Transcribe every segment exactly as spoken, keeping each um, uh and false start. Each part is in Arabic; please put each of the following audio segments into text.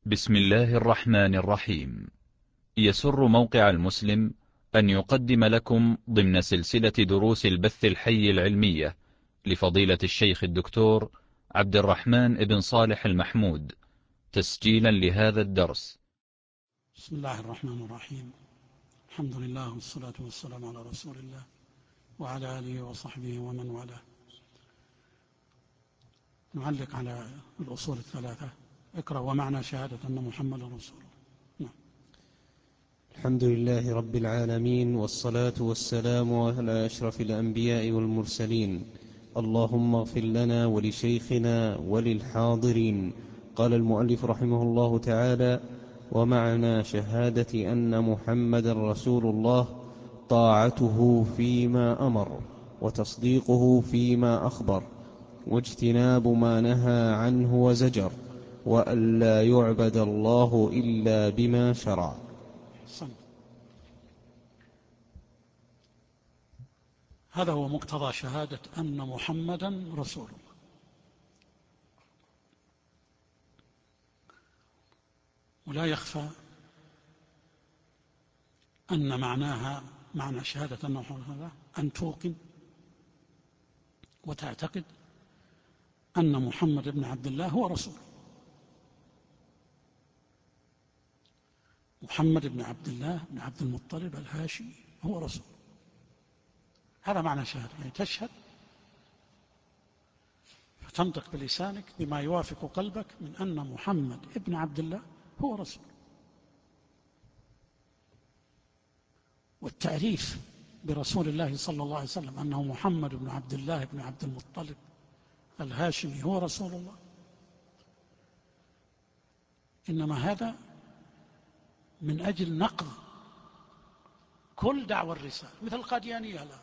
بسم الله الرحمن الرحيم. يسر موقع المسلم أن يقدم لكم ضمن سلسلة دروس البث الحي العلمية لفضيلة الشيخ الدكتور عبد الرحمن بن صالح المحمود تسجيلا لهذا الدرس. بسم الله الرحمن الرحيم. الحمد لله والصلاة والسلام على رسول الله وعلى آله وصحبه ومن والاه. نعلق على الأصول الثلاثة. اقرأ ومعنى شهادة أن محمد رسول الله. نعم. الحمد لله رب العالمين، والصلاة والسلام على أشرف الأنبياء والمرسلين. اللهم اغفر لنا ولشيخنا وللحاضرين. قال المؤلف رحمه الله تعالى: ومعنى شهادة أن محمد رسول الله طاعته فيما أمر، وتصديقه فيما أخبر، واجتناب ما نهى عنه وزجر، وأن لا يعبد الله إلا بما شرع. صم. هذا هو مقتضى شهادة أن محمدا رسول الله. ولا يخفى أن معناها معنى شهادة أن محمدا أن توقن وتعتقد أن محمد بن عبد الله هو رسول. محمد بن عبد الله بن عبد المطلب الهاشمي هو رسول. هذا معنى شهادة، يعني تشهد فتنطق بلسانك بما يوافق قلبك من أن محمد بن عبد الله هو رسول. والتعريف برسول الله صلى الله عليه وسلم أنه محمد بن عبد الله بن عبد المطلب الهاشمي هو رسول الله، إنما هذا من أجل نقض كل دعوى الرسالة. مثل القاديانية الآن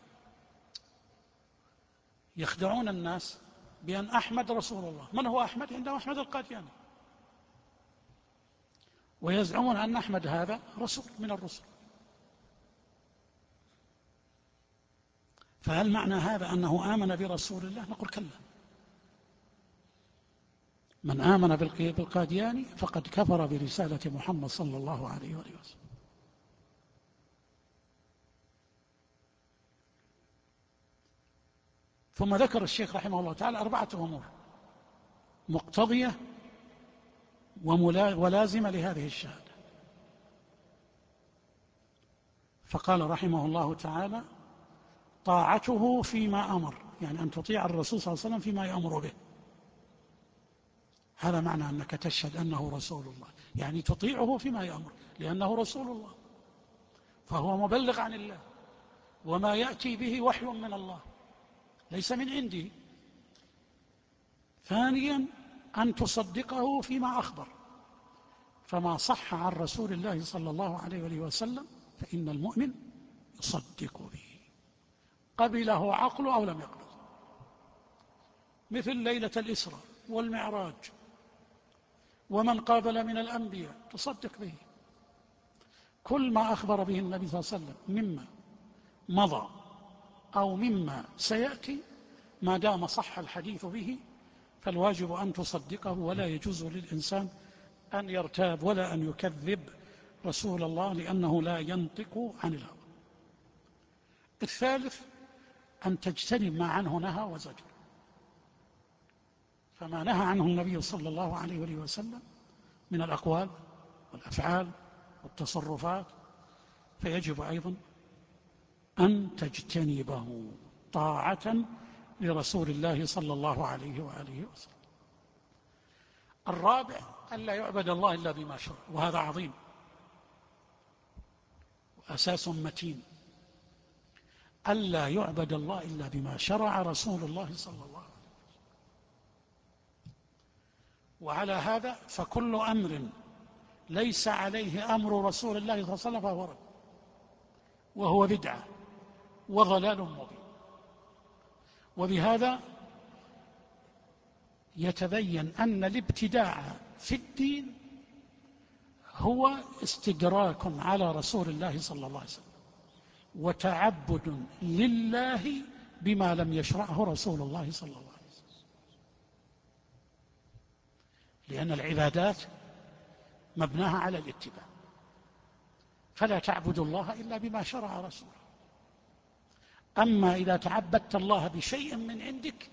يخدعون الناس بأن أحمد رسول الله. من هو أحمد؟ عندهم أحمد القادياني، ويزعمون أن أحمد هذا رسول من الرسل. فهل معنى هذا أنه آمن برسول الله؟ نقول كلا. من آمن بالقادياني فقد كفر برسالة محمد صلى الله عليه وآله وسلم. ثم ذكر الشيخ رحمه الله تعالى أربعة أمور مقتضية ولازمة لهذه الشهادة. فقال رحمه الله تعالى: طاعته فيما أمر، يعني أن تطيع الرسول صلى الله عليه وسلم فيما يأمر به. هذا معنى أنك تشهد أنه رسول الله، يعني تطيعه فيما يأمر، لأنه رسول الله فهو مبلغ عن الله، وما يأتي به وحي من الله ليس من عنده. ثانيا أن تصدقه فيما أخبر، فما صح عن رسول الله صلى الله عليه وآله وسلم فإن المؤمن يصدق به، قبله عقله أو لم يقبل. مثل ليلة الإسراء والمعراج، ومن قابل من الأنبياء تصدق به. كل ما أخبر به النبي صلى الله عليه وسلم مما مضى أو مما سيأتي، ما دام صح الحديث به فالواجب أن تصدقه، ولا يجوز للإنسان أن يرتاب ولا أن يكذب رسول الله، لأنه لا ينطق عن الهوى. الثالث أن تجتنب ما عنه نهى وزجر، فما نهى عنه النبي صلى الله عليه وآله وسلم من الأقوال والأفعال والتصرفات فيجب أيضا أن تجتنبه طاعة لرسول الله صلى الله عليه وآله وسلم. الرابع أن لا يعبد الله إلا بما شرع، وهذا عظيم وأساس متين. ألا يعبد الله إلا بما شرع رسول الله صلى الله عليه وسلم. وعلى هذا فكل أمر ليس عليه أمر رسول الله صلى الله عليه وسلم فهو رد، وهو بدعة وضلال مبين. وبهذا يتبين أن الابتداع في الدين هو استدراك على رسول الله صلى الله عليه وسلم، وتعبد لله بما لم يشرعه رسول الله صلى الله عليه وسلم. لأن العبادات مبناها على الاتباع. فلا تعبد الله إلا بما شرع رسوله. أما إذا تعبدت الله بشيء من عندك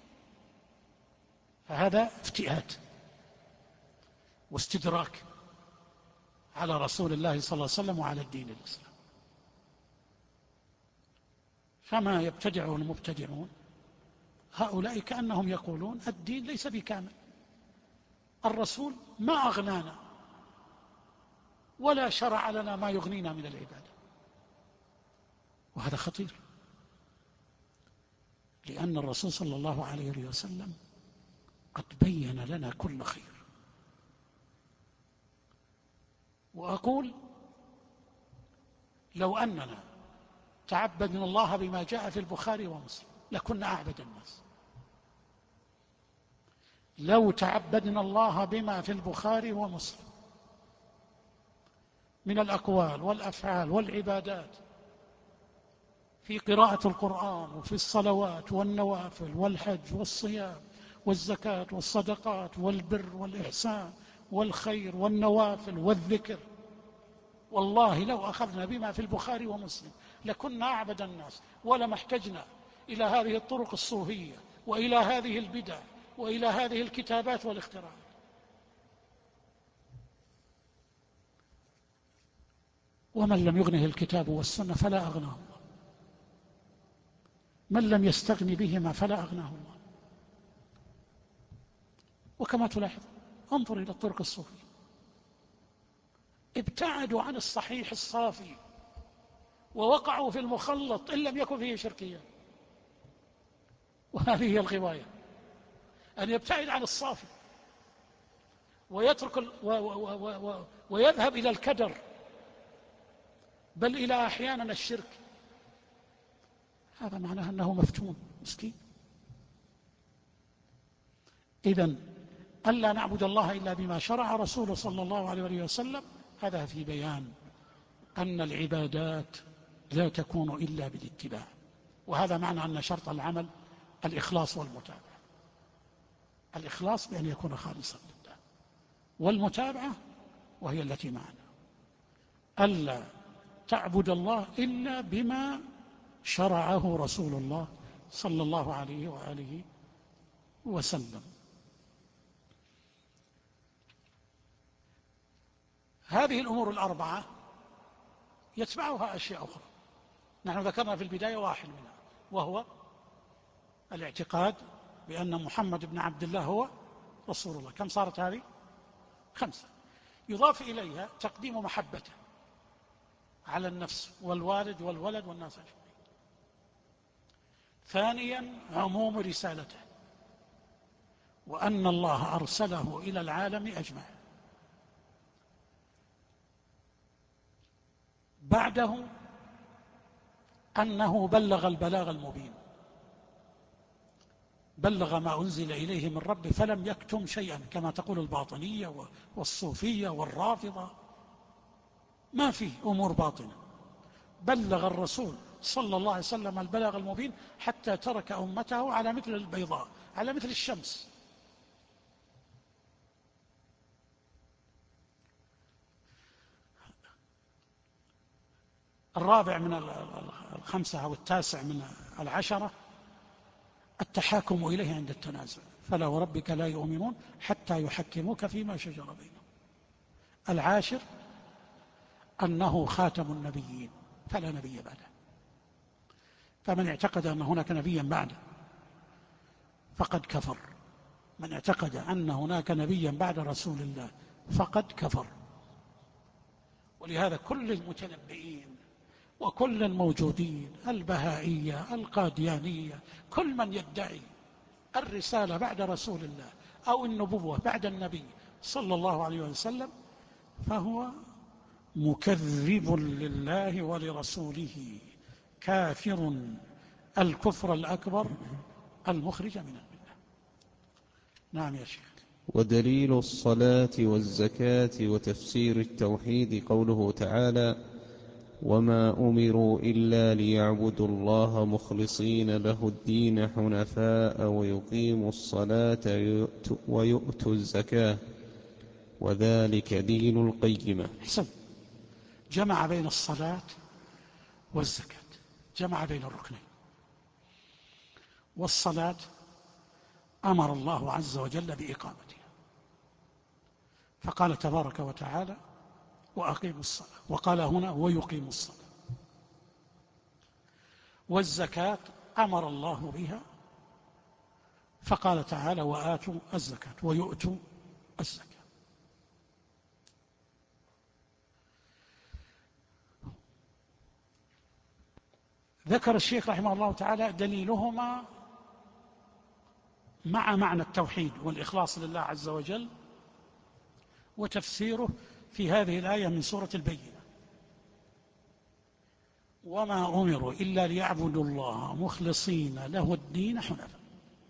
فهذا افتئات واستدراك على رسول الله صلى الله عليه وسلم وعلى الدين الإسلام. فما يبتدعه المبتدعون هؤلاء كأنهم يقولون الدين ليس بكامل، الرسول ما أغنانا ولا شرع لنا ما يغنينا من العبادة، وهذا خطير، لأن الرسول صلى الله عليه وسلم قد بين لنا كل خير. وأقول لو أننا تعبدنا الله بما جاء في البخاري ومسلم لكنا أعبد الناس. لو تعبدنا الله بما في البخاري ومسلم من الأقوال والأفعال والعبادات في قراءة القرآن وفي الصلوات والنوافل والحج والصيام والزكاة والصدقات والبر والإحسان والخير والنوافل والذكر، والله لو أخذنا بما في البخاري ومسلم لكنا أعبد الناس، ولما احتجنا إلى هذه الطرق الصوفية وإلى هذه البدع وإلى هذه الكتابات والاختراعات. ومن لم يغنه الكتاب والسنة فلا أغناه الله، من لم يستغني بهما فلا أغناه الله. وكما تلاحظ انظر إلى الطرق الصوفية، ابتعدوا عن الصحيح الصافي ووقعوا في المخلط إن لم يكن فيه شركية. وهذه هي الغواية، أن يبتعد عن الصافي ويترك ال... و... و... و... و... ويذهب إلى الكدر، بل إلى أحيانا الشرك. هذا معناه أنه مفتون مسكين. إذن ألا نعبد الله إلا بما شرع رسوله صلى الله عليه وسلم، هذا في بيان أن العبادات لا تكون إلا بالاتباع. وهذا معنى أن شرط العمل الإخلاص والمتابعة. الإخلاص بأن يكون خالصا لله، والمتابعة وهي التي معنا، ألا تعبد الله إلا بما شرعه رسول الله صلى الله عليه وآله وسلم. هذه الأمور الأربعة يتبعها أشياء أخرى، نحن ذكرنا في البداية واحد منها، وهو الاعتقاد بأن محمد بن عبد الله هو رسول الله. كم صارت هذه؟ خمسة. يضاف إليها تقديم محبته على النفس والوالد والولد والناس أجمعين. ثانيا عموم رسالته، وأن الله أرسله إلى العالم أجمع. بعده أنه بلغ البلاغ المبين، بلغ ما أنزل إليه من ربه فلم يكتم شيئا كما تقول الباطنية والصوفية والرافضة، ما فيه أمور باطنة. بلغ الرسول صلى الله عليه وسلم البلاغ المبين حتى ترك أمته على مثل البيضاء، على مثل الشمس. الرابع من الخمسة أو التاسع من العشرة التحاكم إليه عند التنازع، فلا وربك لا يؤمنون حتى يحكموك فيما شجر بينهم. العاشر أنه خاتم النبيين فلا نبي بعده، فمن اعتقد أن هناك نبيا بعده فقد كفر. من اعتقد أن هناك نبيا بعد رسول الله فقد كفر. ولهذا كل المتنبئين وكل الموجودين، البهائية القاديانية، كل من يدعي الرسالة بعد رسول الله أو النبوة بعد النبي صلى الله عليه وسلم فهو مكذب لله ولرسوله، كافر الكفر الأكبر المخرج من الملة. نعم يا شيخ. ودليل الصلاة والزكاة وتفسير التوحيد قوله تعالى: وما أمروا إلا ليعبدوا الله مخلصين له الدين حنفاء ويقيموا الصلاة ويؤتوا الزكاة. وذلك دين القيمة. حسن، جمع بين الصلاة والزكاة، جمع بين الركنين. والصلاة أمر الله عز وجل بإقامتها، فقال تبارك وتعالى وأقيموا الصلاة، وقال هنا ويقيموا الصلاة. والزكاة أمر الله بها، فقال تعالى وآتوا الزكاة ويؤتوا الزكاة. ذكر الشيخ رحمه الله تعالى دليلهما مع معنى التوحيد والإخلاص لله عز وجل، وتفسيره في هذه الآية من سورة البينة: وما أمروا إلا ليعبدوا الله مخلصين له الدين حنفاء.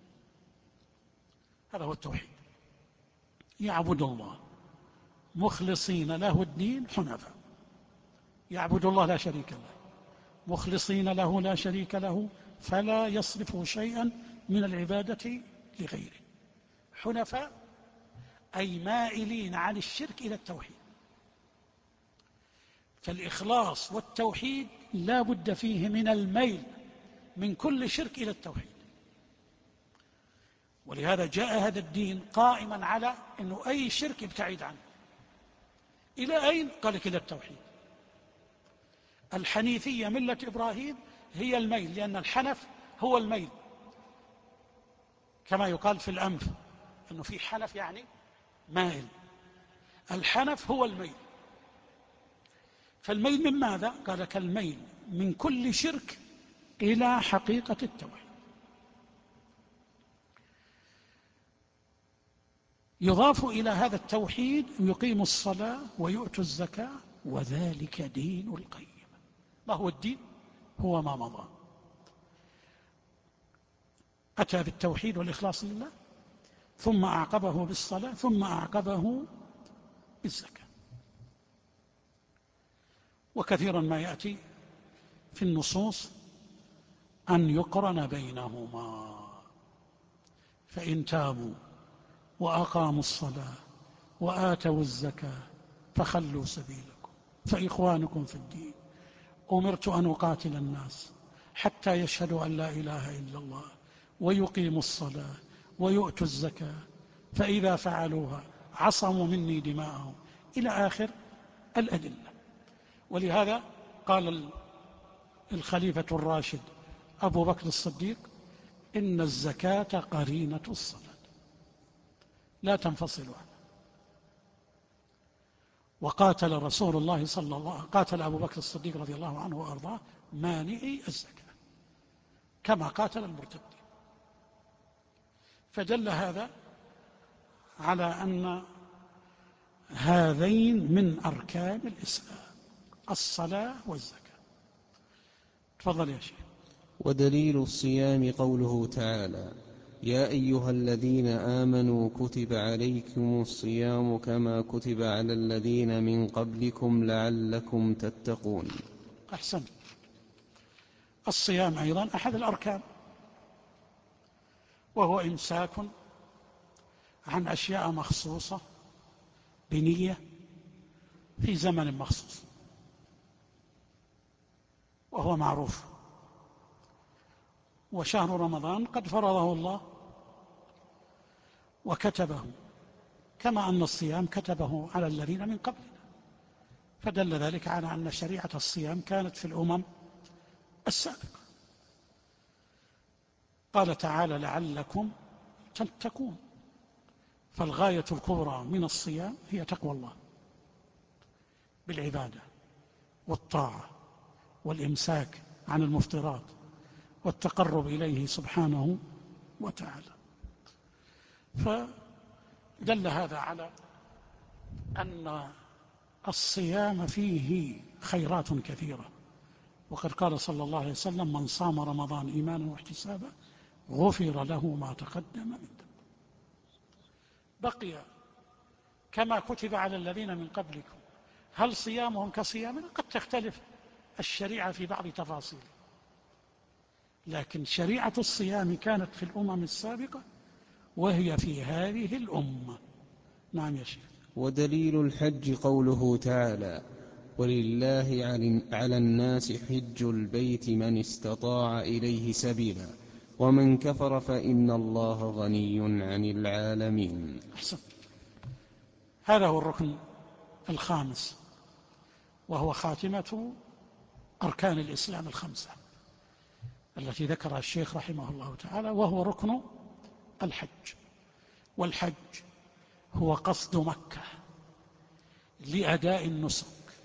هذا هو التوحيد، يعبد الله مخلصين له الدين حنفاء، يعبد الله لا شريك له، مخلصين له لا شريك له، فلا يصرف شيئا من العبادة لغيره. حنفاء أي مائلين عن الشرك إلى التوحيد. فالإخلاص والتوحيد لا بد فيه من الميل من كل شرك إلى التوحيد. ولهذا جاء هذا الدين قائما على أنه أي شرك ابتعد عنه. إلى أين؟ قال لك إلى التوحيد. الحنيفية ملة إبراهيم هي الميل، لأن الحنف هو الميل، كما يقال في الأنف أنه في حنف يعني مائل. الحنف هو الميل. فالميل من ماذا؟ قال لك الميل من كل شرك إلى حقيقة التوحيد. يضاف إلى هذا التوحيد يقيم الصلاة ويؤتوا الزكاة وذلك دين القيم. ما هو الدين؟ هو ما مضى. أتى بالتوحيد والإخلاص لله، ثم أعقبه بالصلاة، ثم أعقبه بالزكاة. وكثيرا ما يأتي في النصوص أن يقرن بينهما: فإن تابوا وأقاموا الصلاة وآتوا الزكاة فخلوا سبيلكم فإخوانكم في الدين أمرت أن أقاتل الناس حتى يشهدوا أن لا إله إلا الله ويقيموا الصلاة ويؤتوا الزكاة فإذا فعلوها عصموا مني دماءهم، إلى آخر الأدلة. ولهذا قال الخليفة الراشد أبو بكر الصديق: إن الزكاة قرينة الصلاة لا تنفصل عنها. وقاتل رسول الله صلى الله عليه وسلم، قاتل أبو بكر الصديق رضي الله عنه وأرضاه مانعي الزكاة كما قاتل المرتدين. فدل هذا على أن هذين من أركان الإسلام، الصلاة والزكاة. تفضل يا شيخ. ودليل الصيام قوله تعالى: يا أيها الذين آمنوا كتب عليكم الصيام كما كتب على الذين من قبلكم لعلكم تتقون. أحسن. الصيام أيضا أحد الأركان، وهو إمساك عن أشياء مخصوصة بنية في زمن مخصوص، وهو معروف. وشهر رمضان قد فرضه الله وكتبه، كما أن الصيام كتبه على الذين من قبلنا، فدل ذلك على أن شريعة الصيام كانت في الأمم السابقة. قال تعالى: لعلكم تتقون. فالغاية الكبرى من الصيام هي تقوى الله بالعبادة والطاعة والإمساك عن المفطرات والتقرب إليه سبحانه وتعالى. فدل هذا على أن الصيام فيه خيرات كثيرة. وقد قال صلى الله عليه وسلم: من صام رمضان إيمانا واحتسابا غفر له ما تقدم من ذنبه. بقي كما كتب على الذين من قبلكم، هل صيامهم كصيامنا؟ قد تختلف الشريعة في بعض تفاصيله، لكن شريعة الصيام كانت في الأمم السابقة وهي في هذه الأمة. نعم يا شيخ. ودليل الحج قوله تعالى: ولله على الناس حج البيت من استطاع إليه سبيلا ومن كفر فإن الله غني عن العالمين. أحسن. هذا هو الركن الخامس، وهو خاتمة أركان الإسلام الخمسة التي ذكرها الشيخ رحمه الله تعالى، وهو ركن الحج. والحج هو قصد مكة لأداء النسك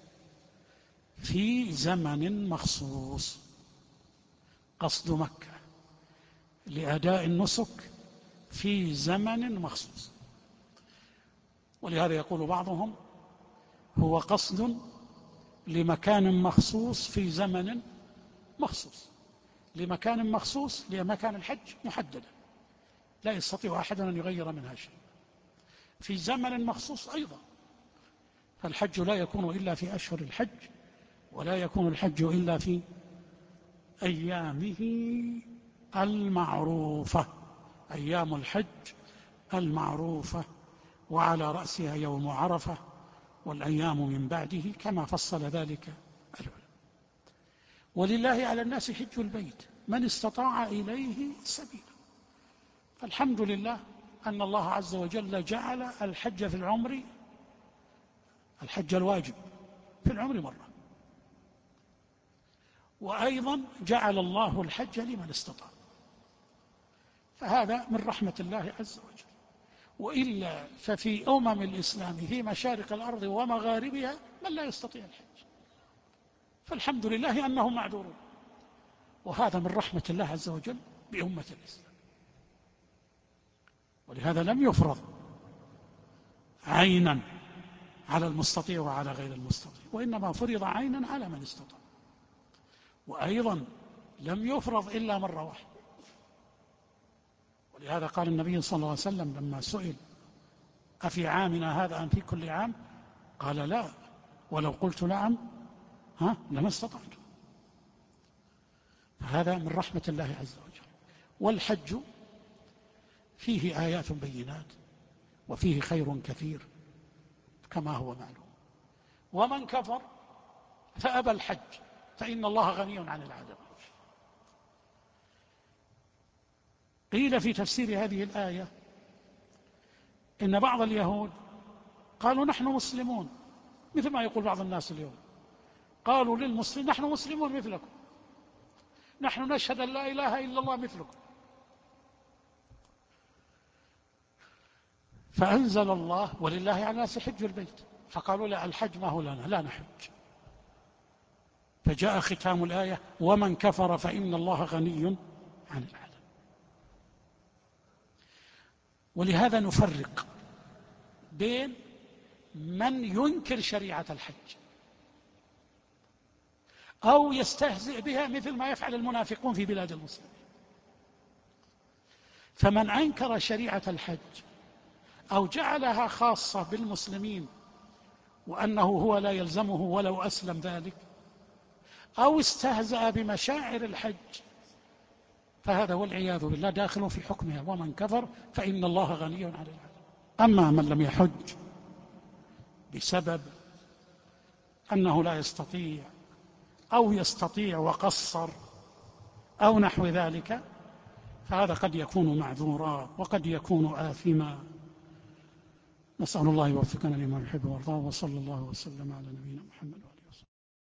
في زمن مخصوص. قصد مكة لأداء النسك في زمن مخصوص. ولهذا يقول بعضهم هو قصد لمكان مخصوص في زمن مخصوص. لمكان مخصوص، لمكان الحج محددا لا يستطيع أحد أن يغير منها شيء. في زمن مخصوص أيضا، فالحج لا يكون إلا في أشهر الحج، ولا يكون الحج إلا في أيامه المعروفة، أيام الحج المعروفة، وعلى رأسها يوم عرفة والأيام من بعده كما فصل ذلك العلماء. ولله على الناس حج البيت من استطاع إليه سبيلا. فالحمد لله أن الله عز وجل جعل الحج في العمر، الحج الواجب في العمر مرة، وأيضا جعل الله الحج لمن استطاع. فهذا من رحمة الله عز وجل. وإلا ففي أمم الإسلام في مشارق الأرض ومغاربها من لا يستطيع الحج، فالحمد لله أنهم معذورون. وهذا من رحمة الله عز وجل بأمة الإسلام. ولهذا لم يفرض عينا على المستطيع وعلى غير المستطيع، وإنما فرض عينا على من استطاع. وأيضا لم يفرض إلا مرة واحدة. ولهذا قال النبي صلى الله عليه وسلم لما سئل أفي عامنا هذا أم في كل عام؟ قال لا، ولو قلت نعم ها لما استطعت. هذا من رحمة الله عز وجل. والحج فيه آيات بينات وفيه خير كثير كما هو معلوم. ومن كفر فأبى الحج فإن الله غني عن العالمين. قيل في تفسير هذه الآية إن بعض اليهود قالوا نحن مسلمون، مثل ما يقول بعض الناس اليوم، قالوا للمسلمين نحن مسلمون مثلكم، نحن نشهد أن لا إله إلا الله مثلكم. فأنزل الله ولله على الناس حج البيت، فقالوا لا، الحج ما هو لنا، لا نحج. فجاء ختام الآية ومن كفر فإن الله غني عن العالم. ولهذا نفرق بين من ينكر شريعة الحج أو يستهزئ بها مثل ما يفعل المنافقون في بلاد المسلمين. فمن أنكر شريعة الحج أو جعلها خاصة بالمسلمين وأنه هو لا يلزمه ولو أسلم ذلك، أو استهزأ بمشاعر الحج، فهذا والعياذ بالله داخل في حكمها ومن كفر فإن الله غني عن العالمين. أما من لم يحج بسبب أنه لا يستطيع أو يستطيع وقصر أو نحو ذلك، فهذا قد يكون معذورا وقد يكون آثما. نسأل الله يوفقنا لما يحب ويرضاه، وصلى الله وسلم على نبينا محمد.